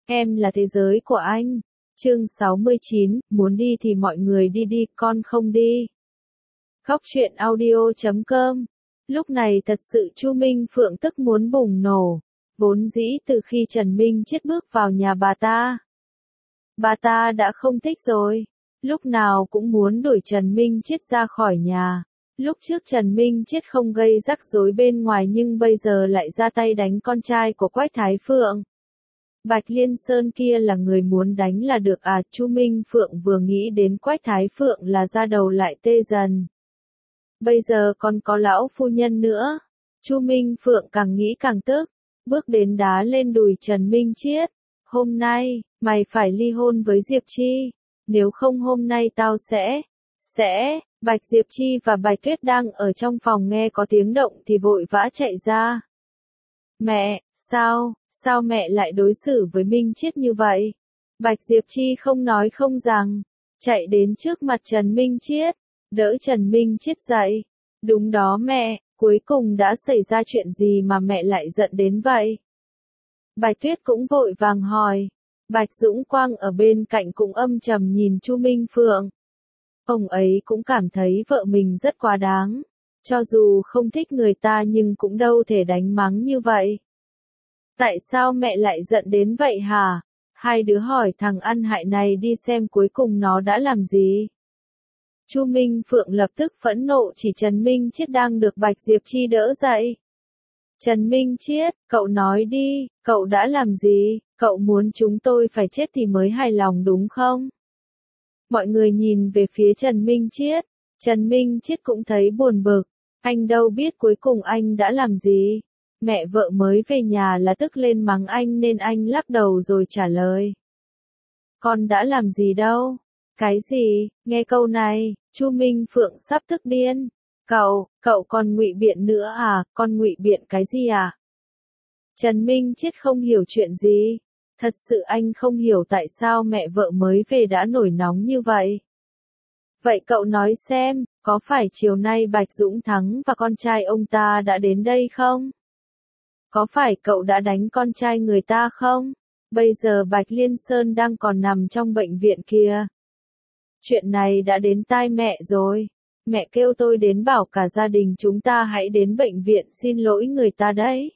Em là thế giới của anh. Chương 69, muốn đi thì mọi người đi đi, con không đi. Khóc chuyện audio.com. Lúc này thật sự Chu Minh Phượng tức muốn bùng nổ. Vốn dĩ từ khi Trần Minh Chết bước vào nhà bà ta đã không thích rồi. Lúc nào cũng muốn đuổi Trần Minh Chết ra khỏi nhà. Lúc trước Trần Minh Chết không gây rắc rối bên ngoài nhưng bây giờ lại ra tay đánh con trai của Quách Thái Phượng. Bạch Liên Sơn kia là người muốn đánh là được à? Chu Minh Phượng vừa nghĩ đến Quách Thái Phượng là da đầu lại tê dần. Bây giờ còn có lão phu nhân nữa. Chu Minh Phượng càng nghĩ càng tức, bước đến đá lên đùi Trần Minh Chết. Hôm nay, mày phải ly hôn với Diệp Chi. Nếu không hôm nay tao sẽ. Bạch Diệp Chi và Bạch Tuyết đang ở trong phòng nghe có tiếng động thì vội vã chạy ra. Mẹ, sao mẹ lại đối xử với Minh Chết như vậy? Bạch Diệp Chi không nói không rằng, chạy đến trước mặt Trần Minh Chết, đỡ Trần Minh Chết dậy. Đúng đó mẹ, cuối cùng đã xảy ra chuyện gì mà mẹ lại giận đến vậy? Bạch Tuyết cũng vội vàng hỏi. Bạch Dũng Quang ở bên cạnh cũng âm trầm nhìn Chu Minh Phượng. Ông ấy cũng cảm thấy vợ mình rất quá đáng. Cho dù không thích người ta nhưng cũng đâu thể đánh mắng như vậy. Tại sao mẹ lại giận đến vậy hả? Hai đứa hỏi thằng ăn hại này đi xem cuối cùng nó đã làm gì. Chu Minh Phượng lập tức phẫn nộ chỉ Trần Minh Chết đang được Bạch Diệp Chi đỡ dậy. Trần Minh Chết, cậu nói đi, cậu đã làm gì? Cậu muốn chúng tôi phải chết thì mới hài lòng đúng không? Mọi người nhìn về phía Trần Minh Chết. Trần Minh Chết cũng thấy buồn bực. Anh đâu biết cuối cùng anh đã làm gì. Mẹ vợ mới về nhà là tức lên mắng anh nên anh lắc đầu rồi trả lời. Con đã làm gì đâu? Cái gì? Nghe câu này, Chu Minh Phượng sắp tức điên. Cậu còn ngụy biện nữa à? Con ngụy biện cái gì à? Trần Minh Chết không hiểu chuyện gì. Thật sự anh không hiểu tại sao mẹ vợ mới về đã nổi nóng như vậy. Vậy cậu nói xem, có phải chiều nay Bạch Dũng Thắng và con trai ông ta đã đến đây không? Có phải cậu đã đánh con trai người ta không? Bây giờ Bạch Liên Sơn đang còn nằm trong bệnh viện kìa. Chuyện này đã đến tai mẹ rồi. Mẹ kêu tôi đến bảo cả gia đình chúng ta hãy đến bệnh viện xin lỗi người ta đấy.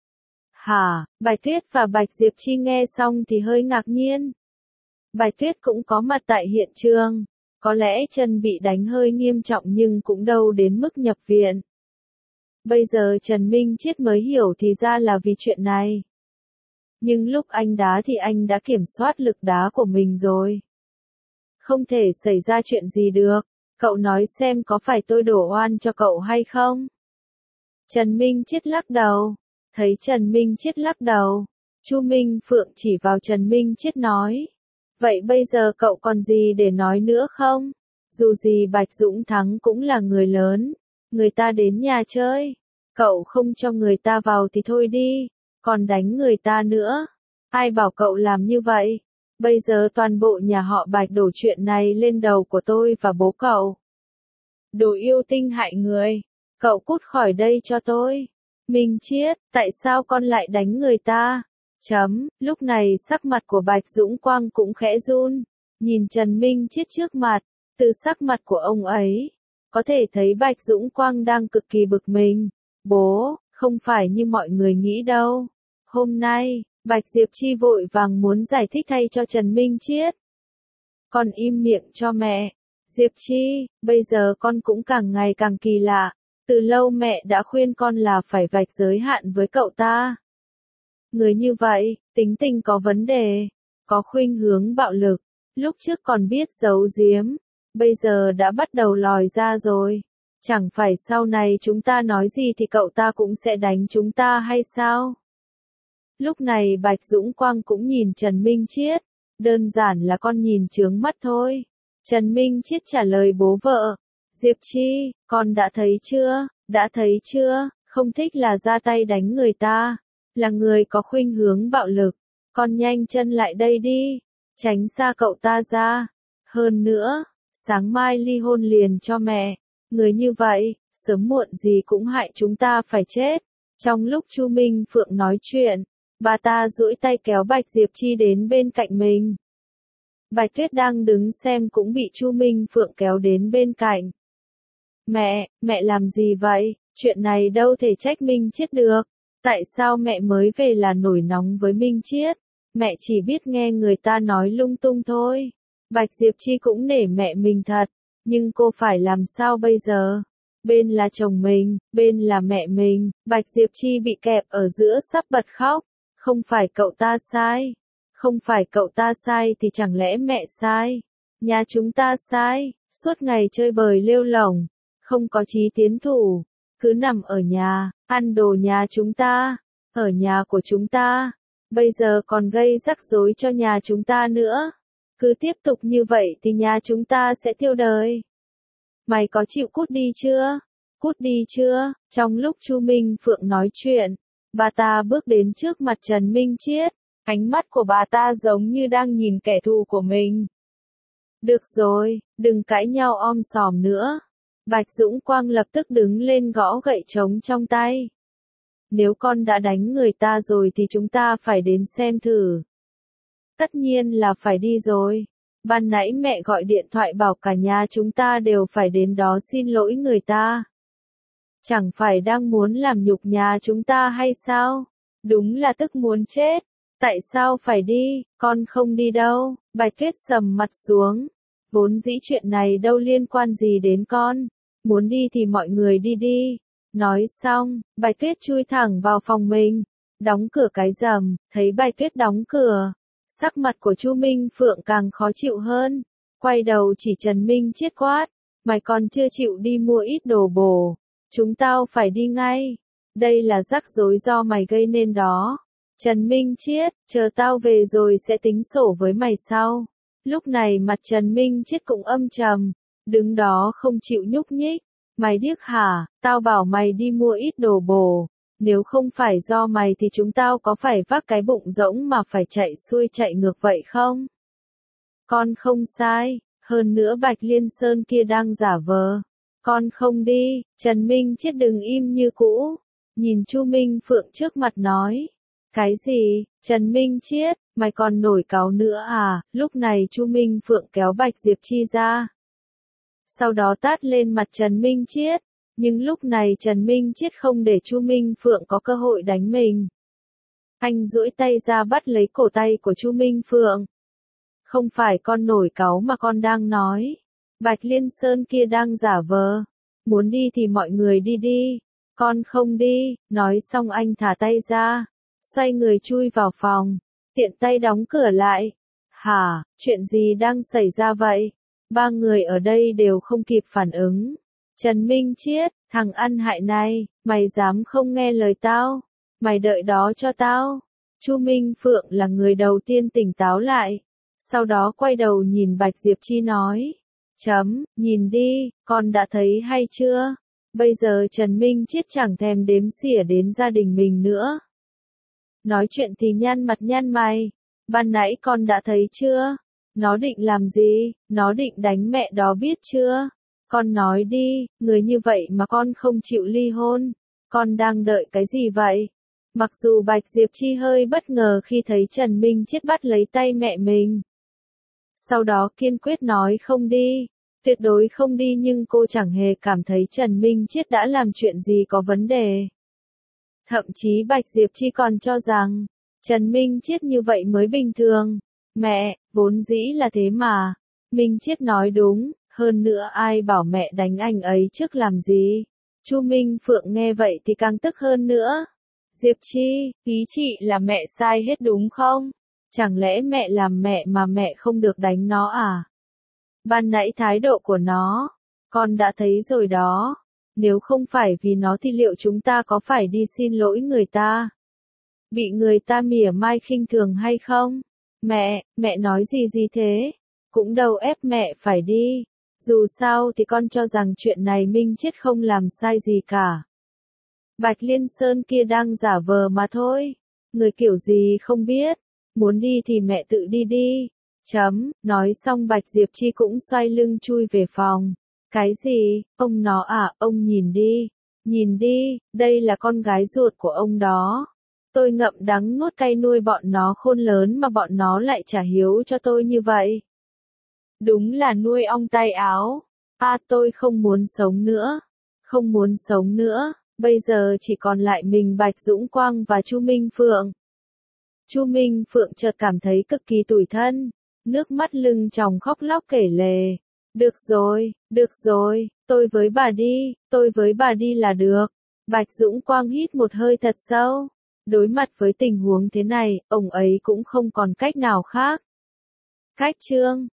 Hả? Bạch Tuyết và Bạch Diệp Chi nghe xong thì hơi ngạc nhiên. Bạch Tuyết cũng có mặt tại hiện trường. Có lẽ chân bị đánh hơi nghiêm trọng nhưng cũng đâu đến mức nhập viện. Bây giờ Trần Minh Chết mới hiểu thì ra là vì chuyện này. Nhưng lúc anh đá thì anh đã kiểm soát lực đá của mình rồi. Không thể xảy ra chuyện gì được. Cậu nói xem có phải tôi đổ oan cho cậu hay không? Trần Minh Chết lắc đầu. Thấy Trần Minh Chết lắc đầu, Chu Minh Phượng chỉ vào Trần Minh Chết nói. Vậy bây giờ cậu còn gì để nói nữa không? Dù gì Bạch Dũng Thắng cũng là người lớn. Người ta đến nhà chơi. Cậu không cho người ta vào thì thôi đi. Còn đánh người ta nữa. Ai bảo cậu làm như vậy? Bây giờ toàn bộ nhà họ Bạch đổ chuyện này lên đầu của tôi và bố cậu. Đồ yêu tinh hại người. Cậu cút khỏi đây cho tôi. Minh Chết, tại sao con lại đánh người ta? Lúc này sắc mặt của Bạch Dũng Quang cũng khẽ run. Nhìn Trần Minh Chết trước mặt, từ sắc mặt của ông ấy, có thể thấy Bạch Dũng Quang đang cực kỳ bực mình. Bố, không phải như mọi người nghĩ đâu. Hôm nay, Bạch Diệp Chi vội vàng muốn giải thích thay cho Trần Minh Chết. Con im miệng cho mẹ. Diệp Chi, bây giờ con cũng càng ngày càng kỳ lạ. Từ lâu mẹ đã khuyên con là phải vạch giới hạn với cậu ta. Người như vậy, tính tình có vấn đề, có khuynh hướng bạo lực, lúc trước còn biết giấu giếm, bây giờ đã bắt đầu lòi ra rồi. Chẳng phải sau này chúng ta nói gì thì cậu ta cũng sẽ đánh chúng ta hay sao? Lúc này Bạch Dũng Quang cũng nhìn Trần Minh Chết, đơn giản là con nhìn chướng mắt thôi. Trần Minh Chết trả lời bố vợ. Diệp Chi, con đã thấy chưa, không thích là ra tay đánh người ta, là người có khuynh hướng bạo lực, con nhanh chân lại đây đi, tránh xa cậu ta ra, hơn nữa, sáng mai ly hôn liền cho mẹ, người như vậy, sớm muộn gì cũng hại chúng ta phải chết. Trong lúc Chu Minh Phượng nói chuyện, Bà ta duỗi tay kéo Bạch Diệp Chi đến bên cạnh mình. Bạch Tuyết đang đứng xem cũng bị Chu Minh Phượng kéo đến bên cạnh. Mẹ làm gì vậy? Chuyện này đâu thể trách Minh Chiết được. Tại sao mẹ mới về là nổi nóng với Minh Chiết? Mẹ chỉ biết nghe người ta nói lung tung thôi. Bạch Diệp Chi cũng nể mẹ mình thật, nhưng cô phải làm sao bây giờ? Bên là chồng mình, bên là mẹ mình, Bạch Diệp Chi bị kẹp ở giữa sắp bật khóc. Không phải cậu ta sai. Không phải cậu ta sai thì chẳng lẽ mẹ sai? Nhà chúng ta sai, suốt ngày chơi bời lêu lổng, không có chí tiến thủ, cứ nằm ở nhà, ăn đồ nhà chúng ta, ở nhà của chúng ta, bây giờ còn gây rắc rối cho nhà chúng ta nữa. Cứ tiếp tục như vậy thì nhà chúng ta sẽ tiêu đời. Mày có chịu cút đi chưa? Cút đi chưa? Trong lúc Chu Minh Phượng nói chuyện, bà ta bước đến trước mặt Trần Minh Chiết, ánh mắt của bà ta giống như đang nhìn kẻ thù của mình. Được rồi, đừng cãi nhau om sòm nữa. Bạch Dũng Quang lập tức đứng lên gõ gậy trống trong tay. Nếu con đã đánh người ta rồi thì chúng ta phải đến xem thử. Tất nhiên là phải đi rồi. Ban nãy mẹ gọi điện thoại bảo cả nhà chúng ta đều phải đến đó xin lỗi người ta. Chẳng phải đang muốn làm nhục nhà chúng ta hay sao? Đúng là tức muốn chết. Tại sao phải đi? Con không đi đâu. Bạch Tuyết sầm mặt xuống. Vốn dĩ chuyện này đâu liên quan gì đến con. Muốn đi thì mọi người đi đi. Nói xong, Bạch Tuyết chui thẳng vào phòng mình. Đóng cửa cái rầm, thấy Bạch Tuyết đóng cửa. Sắc mặt của Chu Minh Phượng càng khó chịu hơn. Quay đầu chỉ Trần Minh Chiết quát. Mày còn chưa chịu đi mua ít đồ bổ. Chúng tao phải đi ngay. Đây là rắc rối do mày gây nên đó. Trần Minh Chiết, chờ tao về rồi sẽ tính sổ với mày sau. Lúc này mặt Trần Minh Chiết cũng âm trầm, đứng đó không chịu nhúc nhích. Mày điếc hả? Tao bảo mày đi mua ít đồ bổ. Nếu không phải do mày thì chúng tao có phải vác cái bụng rỗng mà phải chạy xuôi chạy ngược vậy không? Con không sai, hơn nữa Bạch Liên Sơn kia đang giả vờ. Con không đi, Trần Minh Chiết đừng im như cũ. Nhìn Chu Minh Phượng trước mặt nói. Cái gì? Trần Minh Chiết, mày còn nổi cáu nữa à? Lúc này Chu Minh Phượng kéo Bạch Diệp Chi ra. Sau đó tát lên mặt Trần Minh Chiết. Nhưng lúc này Trần Minh Chiết không để Chu Minh Phượng có cơ hội đánh mình. Anh duỗi tay ra bắt lấy cổ tay của Chu Minh Phượng. Không phải con nổi cáu mà con đang nói. Bạch Liên Sơn kia đang giả vờ. Muốn đi thì mọi người đi đi. Con không đi. Nói xong anh thả tay ra. Xoay người chui vào phòng. Tiện tay đóng cửa lại. Hả, chuyện gì đang xảy ra vậy? Ba người ở đây đều không kịp phản ứng. Trần Minh Chiết, thằng ăn hại này, mày dám không nghe lời tao? Mày đợi đó cho tao. Chu Minh Phượng là người đầu tiên tỉnh táo lại. Sau đó quay đầu nhìn Bạch Diệp Chi nói. Nhìn đi, con đã thấy hay chưa? Bây giờ Trần Minh Chiết chẳng thèm đếm xỉa đến gia đình mình nữa. Nói chuyện thì nhăn mặt nhăn mày. Ban nãy con đã thấy chưa? Nó định làm gì? Nó định đánh mẹ đó biết chưa? Con nói đi, người như vậy mà con không chịu ly hôn. Con đang đợi cái gì vậy? Mặc dù Bạch Diệp Chi hơi bất ngờ khi thấy Trần Minh Chiết bắt lấy tay mẹ mình. Sau đó kiên quyết nói không đi. Tuyệt đối không đi, nhưng cô chẳng hề cảm thấy Trần Minh Chiết đã làm chuyện gì có vấn đề. Thậm chí Bạch Diệp Chi còn cho rằng, Trần Minh Chiết như vậy mới bình thường. Mẹ, vốn dĩ là thế mà. Minh Chiết nói đúng, hơn nữa ai bảo mẹ đánh anh ấy trước làm gì. Chu Minh Phượng nghe vậy thì càng tức hơn nữa. Diệp Chi, ý chị là mẹ sai hết đúng không? Chẳng lẽ mẹ làm mẹ mà mẹ không được đánh nó à? Ban nãy thái độ của nó, con đã thấy rồi đó. Nếu không phải vì nó thì liệu chúng ta có phải đi xin lỗi người ta? Bị người ta mỉa mai khinh thường hay không? Mẹ nói gì thế? Cũng đâu ép mẹ phải đi. Dù sao thì con cho rằng chuyện này Minh Chiết không làm sai gì cả. Bạch Liên Sơn kia đang giả vờ mà thôi. Người kiểu gì không biết. Muốn đi thì mẹ tự đi đi. Nói xong Bạch Diệp Chi cũng xoay lưng chui về phòng. Cái gì? Ông nó à, ông nhìn đi. Nhìn đi, đây là con gái ruột của ông đó. Tôi ngậm đắng nuốt cay nuôi bọn nó khôn lớn mà bọn nó lại trả hiếu cho tôi như vậy. Đúng là nuôi ong tay áo. Tôi không muốn sống nữa. Không muốn sống nữa, bây giờ chỉ còn lại mình Bạch Dũng Quang và Chu Minh Phượng. Chu Minh Phượng chợt cảm thấy cực kỳ tủi thân, nước mắt lưng tròng khóc lóc kể lể. Được rồi, tôi với bà đi là được. Bạch Dũng Quang hít một hơi thật sâu. Đối mặt với tình huống thế này, ông ấy cũng không còn cách nào khác. Khách trương.